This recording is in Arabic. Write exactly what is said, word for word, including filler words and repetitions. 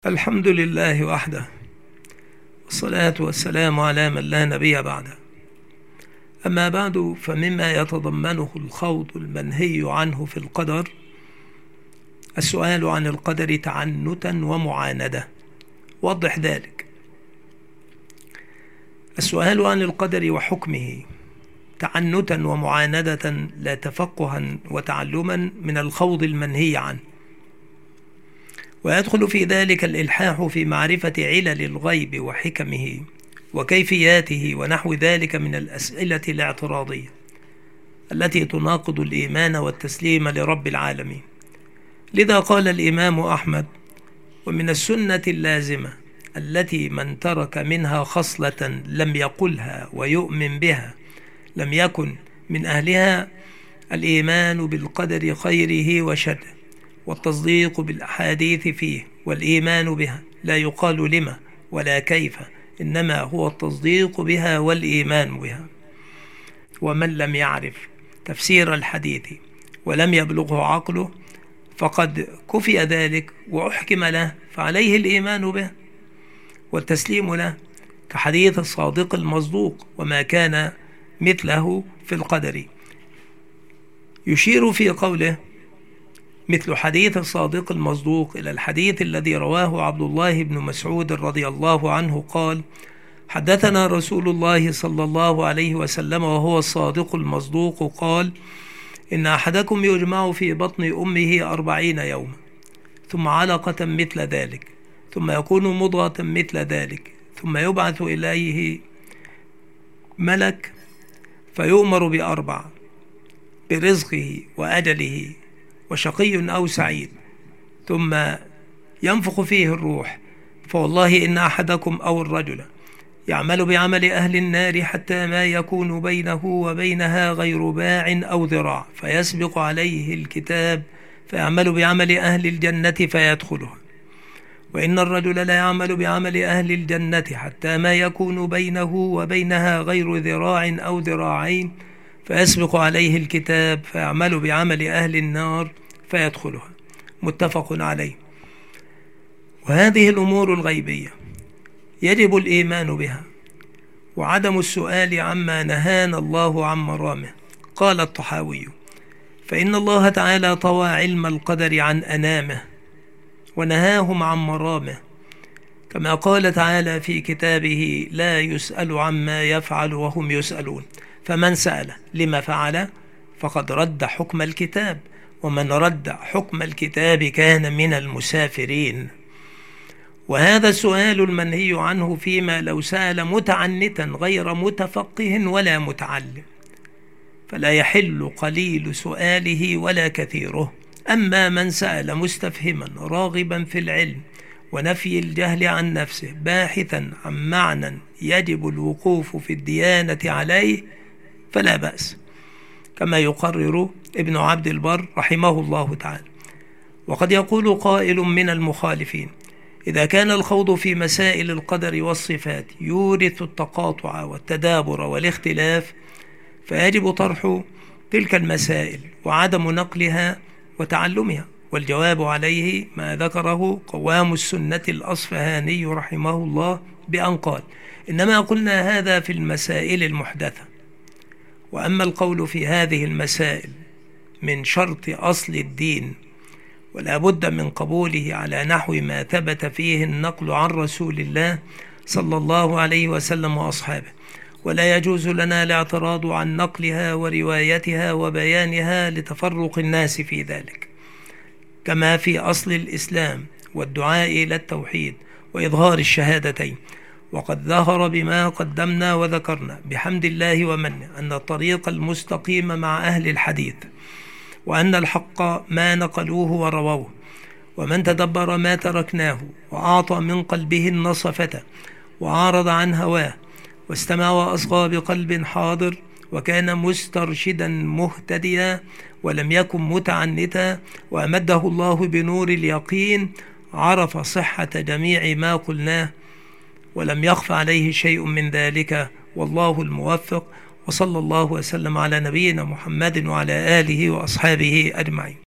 الحمد لله وحده، والصلاة والسلام على من لا نبي بعده. أما بعد، فمما يتضمنه الخوض المنهي عنه في القدر السؤال عن القدر تعنتا ومعاندة. وضح ذلك. السؤال عن القدر وحكمه تعنتا ومعاندة لا تفقها وتعلما من الخوض المنهي عنه، ويدخل في ذلك الإلحاح في معرفة علل الغيب وحكمه وكيفياته ونحو ذلك من الأسئلة الاعتراضية التي تناقض الإيمان والتسليم لرب العالمين. لذا قال الإمام أحمد: ومن السنة اللازمة التي من ترك منها خصلة لم يقلها ويؤمن بها لم يكن من أهلها الإيمان بالقدر خيره وشره، والتصديق بالأحاديث فيه والإيمان بها، لا يقال لما ولا كيف، إنما هو التصديق بها والإيمان بها. ومن لم يعرف تفسير الحديث ولم يبلغه عقله فقد كفي ذلك وأحكم له، فعليه الإيمان به والتسليم له، كحديث الصادق المصدوق وما كان مثله في القدر. يشير في قوله مثل حديث الصادق المصدوق إلى الحديث الذي رواه عبد الله بن مسعود رضي الله عنه قال: حدثنا رسول الله صلى الله عليه وسلم وهو الصادق المصدوق قال: إن أحدكم يجمع في بطن أمه أربعين يوما ثم علقة مثل ذلك ثم يكون مضغة مثل ذلك ثم يبعث إليه ملك فيؤمر بأربع: برزقه وأجله وشقي أو سعيد، ثم ينفخ فيه الروح، فوالله إن أحدكم أو الرجل يعمل بعمل أهل النار حتى ما يكون بينه وبينها غير باع أو ذراع، فيسبق عليه الكتاب فيعمل بعمل أهل الجنة فيدخلها، وإن الرجل لا يعمل بعمل أهل الجنة حتى ما يكون بينه وبينها غير ذراع أو ذراعين، فيسبق عليه الكتاب فيعمل بعمل أهل النار فيدخلها. متفق عليه. وهذه الأمور الغيبية يجب الإيمان بها وعدم السؤال عما نهانا الله عن مرامه. قال الطحاوي: فإن الله تعالى طوى علم القدر عن أنامه ونهاهم عن مرامه، كما قال تعالى في كتابه: لا يسأل عما يفعل وهم يسألون. فمن سأل لما فعل فقد رد حكم الكتاب، ومن رد حكم الكتاب كان من المسافرين. وهذا السؤال المنهي عنه فيما لو سأل متعنتا غير متفقه ولا متعلم، فلا يحل قليل سؤاله ولا كثيره. أما من سأل مستفهما راغبا في العلم ونفي الجهل عن نفسه باحثا عن معنى يجب الوقوف في الديانة عليه فلا بأس، كما يقرر ابن عبد البر رحمه الله تعالى. وقد يقول قائل من المخالفين: إذا كان الخوض في مسائل القدر والصفات يورث التقاطع والتدابر والاختلاف، فيجب طرح تلك المسائل وعدم نقلها وتعلمها. والجواب عليه ما ذكره قوام السنة الأصفهاني رحمه الله بأن قال: إنما قلنا هذا في المسائل المحدثة، وأما القول في هذه المسائل من شرط أصل الدين ولا بد من قبوله على نحو ما ثبت فيه النقل عن رسول الله صلى الله عليه وسلم وأصحابه، ولا يجوز لنا الاعتراض عن نقلها وروايتها وبيانها لتفرق الناس في ذلك، كما في أصل الإسلام والدعاء إلى التوحيد وإظهار الشهادتين. وقد ظهر بما قدمنا وذكرنا بحمد الله ومنه أن الطريق المستقيم مع أهل الحديث، وأن الحق ما نقلوه ورووه، ومن تدبر ما تركناه وأعطى من قلبه النصفة وعارض عن هواه واستمع وأصغى بقلب حاضر وكان مسترشدا مهتديا ولم يكن متعنتا، وأمده الله بنور اليقين، عرف صحة جميع ما قلناه ولم يخف عليه شيء من ذلك، والله الموفق. وصلى الله وسلم على نبينا محمد وعلى آله وأصحابه أجمعين.